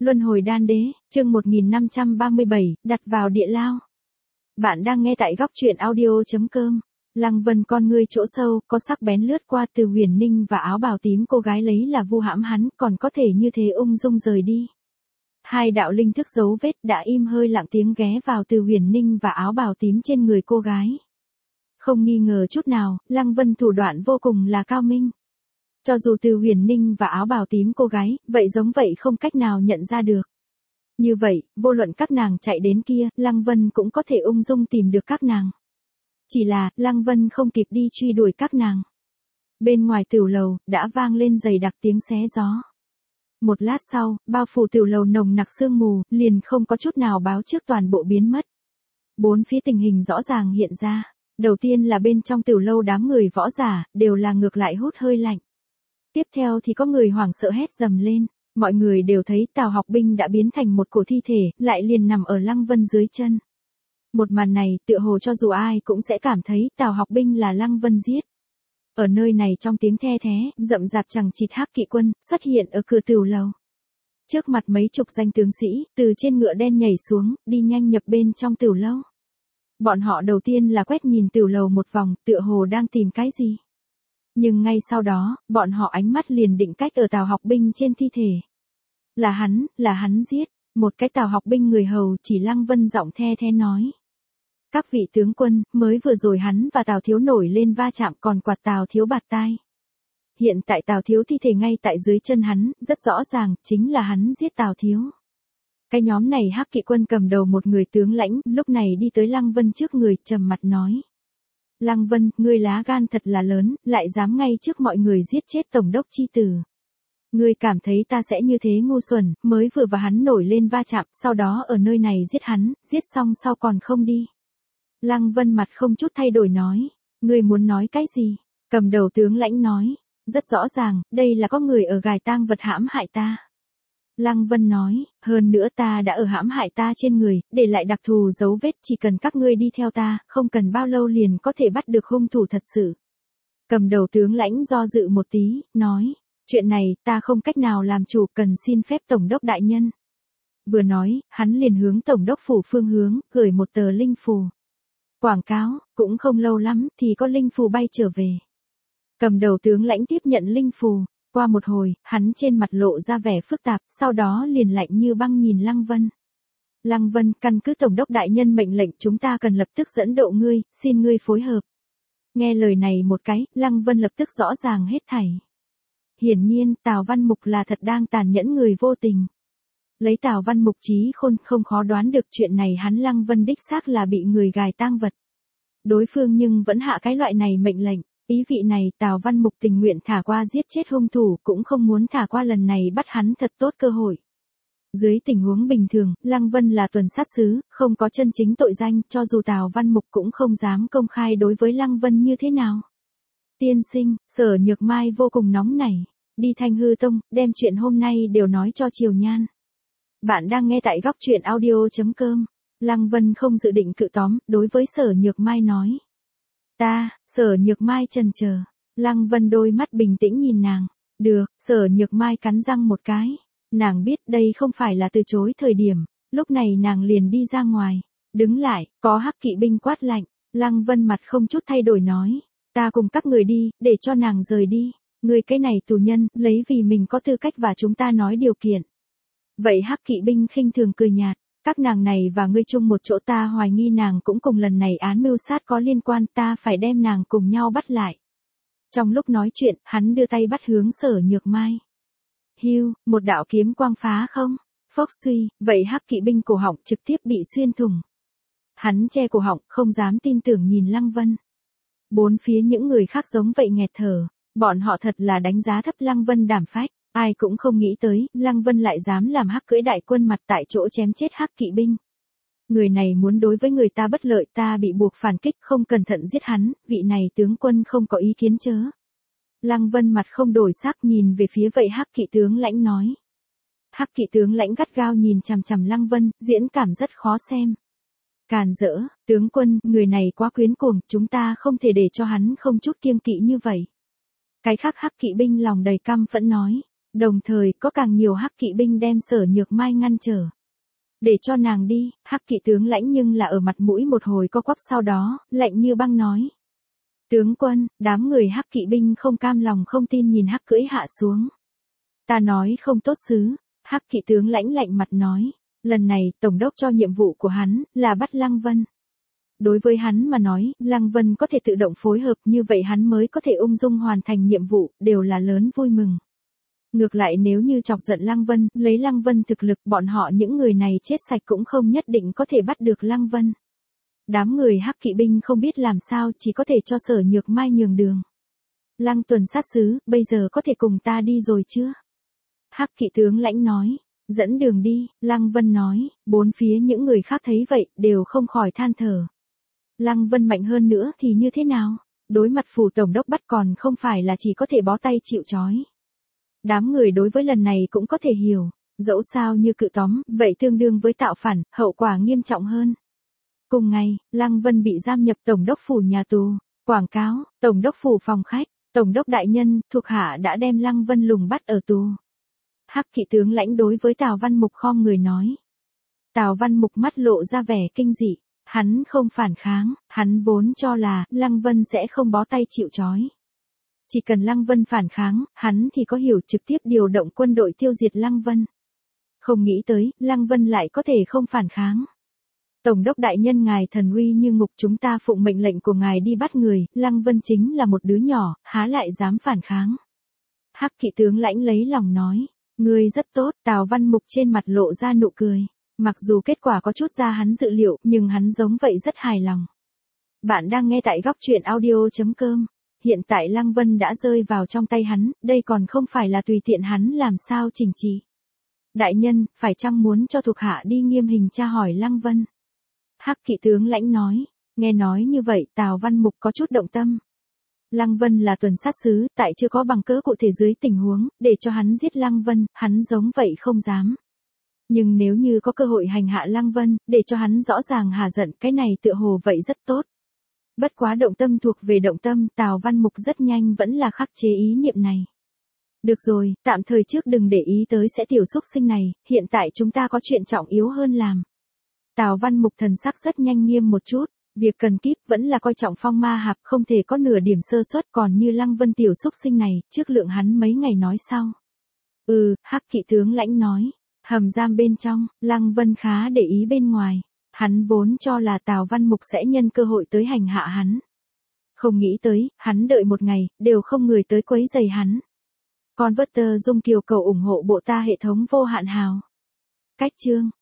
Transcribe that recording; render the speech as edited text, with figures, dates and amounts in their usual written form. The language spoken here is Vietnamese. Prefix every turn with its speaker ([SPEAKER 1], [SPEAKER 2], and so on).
[SPEAKER 1] Luân hồi đan đế, chương 1537, đặt vào địa lao. Bạn đang nghe tại góc truyện audio.com. Lăng Vân con ngươi chỗ sâu, có sắc bén lướt qua Từ Huyền Ninh và áo bào tím cô gái lấy là vu hãm hắn, còn có thể như thế ung dung rời đi. Hai đạo linh thức dấu vết đã im hơi lặng tiếng ghé vào Từ Huyền Ninh và áo bào tím trên người cô gái. Không nghi ngờ chút nào, Lăng Vân thủ đoạn vô cùng là cao minh. Cho dù Từ Huyền Ninh và áo bào tím cô gái, vậy giống vậy không cách nào nhận ra được. Như vậy, vô luận các nàng chạy đến kia, Lăng Vân cũng có thể ung dung tìm được các nàng. Chỉ là, Lăng Vân không kịp đi truy đuổi các nàng. Bên ngoài tiểu lầu, đã vang lên dày đặc tiếng xé gió. Một lát sau, bao phủ tiểu lầu nồng nặc sương mù, liền không có chút nào báo trước toàn bộ biến mất. Bốn phía tình hình rõ ràng hiện ra. Đầu tiên là bên trong tiểu lâu đám người võ giả, đều là ngược lại hút hơi lạnh. Tiếp theo thì có người hoảng sợ hét dầm lên, mọi người đều thấy Tào Học Binh đã biến thành một cổ thi thể, lại liền nằm ở Lăng Vân dưới chân. Một màn này, tựa hồ cho dù ai cũng sẽ cảm thấy Tào Học Binh là Lăng Vân giết. Ở nơi này trong tiếng the thé, rậm rạp chằng chịt hắc kỵ quân, xuất hiện ở cửa tiểu lầu. Trước mặt mấy chục danh tướng sĩ, từ trên ngựa đen nhảy xuống, đi nhanh nhập bên trong tiểu lâu. Bọn họ đầu tiên là quét nhìn tiểu lầu một vòng, tựa hồ đang tìm cái gì. Nhưng ngay sau đó, bọn họ ánh mắt liền định cách ở Tào Học Binh trên thi thể. Là hắn giết, một cái Tào Học Binh người hầu chỉ Lăng Vân giọng the thé nói. Các vị tướng quân, mới vừa rồi hắn và Tào Thiếu nổi lên va chạm còn quạt Tào Thiếu bạt tai. Hiện tại Tào Thiếu thi thể ngay tại dưới chân hắn, rất rõ ràng, chính là hắn giết Tào Thiếu. Cái nhóm này hắc kỵ quân cầm đầu một người tướng lãnh, lúc này đi tới Lăng Vân trước người, trầm mặt nói. Lăng Vân, ngươi lá gan thật là lớn, lại dám ngay trước mọi người giết chết tổng đốc chi tử. Ngươi cảm thấy ta sẽ như thế ngu xuẩn, mới vừa và hắn nổi lên va chạm, sau đó ở nơi này giết hắn, giết xong sau còn không đi. Lăng Vân mặt không chút thay đổi nói, ngươi muốn nói cái gì? Cầm đầu tướng lãnh nói, rất rõ ràng, đây là có người ở gài tang vật hãm hại ta. Lăng Vân nói, hơn nữa ta đã ở hãm hại ta trên người, để lại đặc thù dấu vết, chỉ cần các ngươi đi theo ta, không cần bao lâu liền có thể bắt được hung thủ thật sự. Cầm đầu tướng lãnh do dự một tí, nói, chuyện này ta không cách nào làm chủ, cần xin phép tổng đốc đại nhân. Vừa nói, hắn liền hướng tổng đốc phủ phương hướng, gửi một tờ linh phù. Quảng cáo, cũng không lâu lắm, thì có linh phù bay trở về. Cầm đầu tướng lãnh tiếp nhận linh phù. Qua một hồi, hắn trên mặt lộ ra vẻ phức tạp, sau đó liền lạnh như băng nhìn Lăng Vân. Lăng Vân, căn cứ tổng đốc đại nhân mệnh lệnh chúng ta cần lập tức dẫn độ ngươi, xin ngươi phối hợp. Nghe lời này một cái, Lăng Vân lập tức rõ ràng hết thảy. Hiển nhiên, Tào Văn Mục là thật đang tàn nhẫn người vô tình. Lấy Tào Văn Mục trí khôn, không khó đoán được chuyện này hắn Lăng Vân đích xác là bị người gài tang vật. Đối phương nhưng vẫn hạ cái loại này mệnh lệnh. Ý vị này Tào Văn Mục tình nguyện thả qua giết chết hung thủ, cũng không muốn thả qua lần này bắt hắn thật tốt cơ hội. Dưới tình huống bình thường, Lăng Vân là tuần sát sứ, không có chân chính tội danh, cho dù Tào Văn Mục cũng không dám công khai đối với Lăng Vân như thế nào. Tiên sinh, Sở Nhược Mai vô cùng nóng nảy, đi Thanh Hư Tông, đem chuyện hôm nay đều nói cho Triều Nhan. Bạn đang nghe tại góc truyện audio.com. Lăng Vân không dự định cự tóm, đối với Sở Nhược Mai nói. Sở Nhược Mai chần chờ. Lăng Vân đôi mắt bình tĩnh nhìn nàng. Được, Sở Nhược Mai cắn răng một cái. Nàng biết đây không phải là từ chối thời điểm. Lúc này nàng liền đi ra ngoài. Đứng lại, có hắc kỵ binh quát lạnh. Lăng Vân mặt không chút thay đổi nói. Ta cùng các người đi, để cho nàng rời đi. Người cái này tù nhân, lấy vì mình có tư cách và chúng ta nói điều kiện. Vậy hắc kỵ binh khinh thường cười nhạt. Các nàng này và ngươi chung một chỗ, ta hoài nghi nàng cũng cùng lần này án mưu sát có liên quan, ta phải đem nàng cùng nhau bắt lại. Trong lúc nói chuyện, hắn đưa tay bắt hướng Sở Nhược Mai. Hưu, một đạo kiếm quang phá không? Phốc suy, vậy hắc kỵ binh cổ họng trực tiếp bị xuyên thủng. Hắn che cổ họng, không dám tin tưởng nhìn Lăng Vân. Bốn phía những người khác giống vậy nghẹt thở, bọn họ thật là đánh giá thấp Lăng Vân đảm phách. Ai cũng không nghĩ tới, Lăng Vân lại dám làm hắc cưỡi đại quân mặt tại chỗ chém chết hắc kỵ binh. Người này muốn đối với người ta bất lợi, ta bị buộc phản kích, không cẩn thận giết hắn, vị này tướng quân không có ý kiến chớ. Lăng Vân mặt không đổi sắc nhìn về phía vậy hắc kỵ tướng lãnh nói. Hắc kỵ tướng lãnh gắt gao nhìn chằm chằm Lăng Vân, diễn cảm rất khó xem. Càn rỡ, tướng quân, người này quá quyến cuồng, chúng ta không thể để cho hắn không chút kiêng kỵ như vậy. Cái khác hắc kỵ binh lòng đầy căm phẫn nói. Đồng thời có càng nhiều hắc kỵ binh đem Sở Nhược Mai ngăn trở. Để cho nàng đi, hắc kỵ tướng lãnh nhưng là ở mặt mũi một hồi co quắp sau đó, lạnh như băng nói. Tướng quân, đám người hắc kỵ binh không cam lòng không tin nhìn hắc cưỡi hạ xuống. Ta nói không tốt xứ, hắc kỵ tướng lãnh lạnh mặt nói. Lần này, tổng đốc cho nhiệm vụ của hắn, là bắt Lăng Vân. Đối với hắn mà nói, Lăng Vân có thể tự động phối hợp như vậy hắn mới có thể ung dung hoàn thành nhiệm vụ, đều là lớn vui mừng. Ngược lại nếu như chọc giận Lăng Vân, lấy Lăng Vân thực lực bọn họ những người này chết sạch cũng không nhất định có thể bắt được Lăng Vân. Đám người hắc kỵ binh không biết làm sao chỉ có thể cho Sở Nhược Mai nhường đường. Lăng tuần sát sứ, bây giờ có thể cùng ta đi rồi chưa? Hắc kỵ tướng lãnh nói. Dẫn đường đi, Lăng Vân nói, bốn phía những người khác thấy vậy, đều không khỏi than thở. Lăng Vân mạnh hơn nữa thì như thế nào? Đối mặt phủ tổng đốc bắt còn không phải là chỉ có thể bó tay chịu trói. Đám người đối với lần này cũng có thể hiểu, dẫu sao như cự tóm, vậy tương đương với tạo phản, hậu quả nghiêm trọng hơn. Cùng ngày, Lăng Vân bị giam nhập tổng đốc phủ nhà tù, quảng cáo, tổng đốc phủ phòng khách, tổng đốc đại nhân, thuộc hạ đã đem Lăng Vân lùng bắt ở tù. Hắc kỵ tướng lãnh đối với Tào Văn Mục khom người nói. Tào Văn Mục mắt lộ ra vẻ kinh dị, hắn không phản kháng, hắn vốn cho là Lăng Vân sẽ không bó tay chịu trói. Chỉ cần Lăng Vân phản kháng, hắn thì có hiểu trực tiếp điều động quân đội tiêu diệt Lăng Vân. Không nghĩ tới, Lăng Vân lại có thể không phản kháng. Tổng đốc đại nhân ngài thần uy như ngục chúng ta phụng mệnh lệnh của ngài đi bắt người, Lăng Vân chính là một đứa nhỏ, há lại dám phản kháng. Hắc kỵ tướng lãnh lấy lòng nói. Ngươi rất tốt, Tào Văn Mục trên mặt lộ ra nụ cười. Mặc dù kết quả có chút ra hắn dự liệu, nhưng hắn giống vậy rất hài lòng. Bạn đang nghe tại góc truyện audio.com. Hiện tại Lăng Vân đã rơi vào trong tay hắn, đây còn không phải là tùy tiện hắn làm sao chỉnh trị. Đại nhân, phải chăng muốn cho thuộc hạ đi nghiêm hình tra hỏi Lăng Vân? Hắc kỵ tướng lãnh nói, nghe nói như vậy Tào Văn Mục có chút động tâm. Lăng Vân là tuần sát sứ, tại chưa có bằng cớ cụ thể dưới tình huống, để cho hắn giết Lăng Vân, hắn giống vậy không dám. Nhưng nếu như có cơ hội hành hạ Lăng Vân, để cho hắn rõ ràng hà giận, cái này tựa hồ vậy rất tốt. Bất quá động tâm thuộc về động tâm, Tào Văn Mục rất nhanh vẫn là khắc chế ý niệm này. Được rồi, tạm thời trước đừng để ý tới sẽ tiểu xúc sinh này, hiện tại chúng ta có chuyện trọng yếu hơn làm. Tào Văn Mục thần sắc rất nhanh nghiêm một chút. Việc cần kíp vẫn là coi trọng Phong Ma Hạp không thể có nửa điểm sơ suất còn như Lăng Vân tiểu xúc sinh này, trước lượng hắn mấy ngày nói sau. Hắc kỵ tướng lãnh nói, hầm giam bên trong, Lăng Vân khá để ý bên ngoài, hắn vốn cho là Tào Văn Mục sẽ nhân cơ hội tới hành hạ hắn. Không nghĩ tới, hắn đợi một ngày, đều không người tới quấy rầy hắn. Converter Dung Kiều cầu ủng hộ bộ ta hệ thống vô hạn hào. Cách chương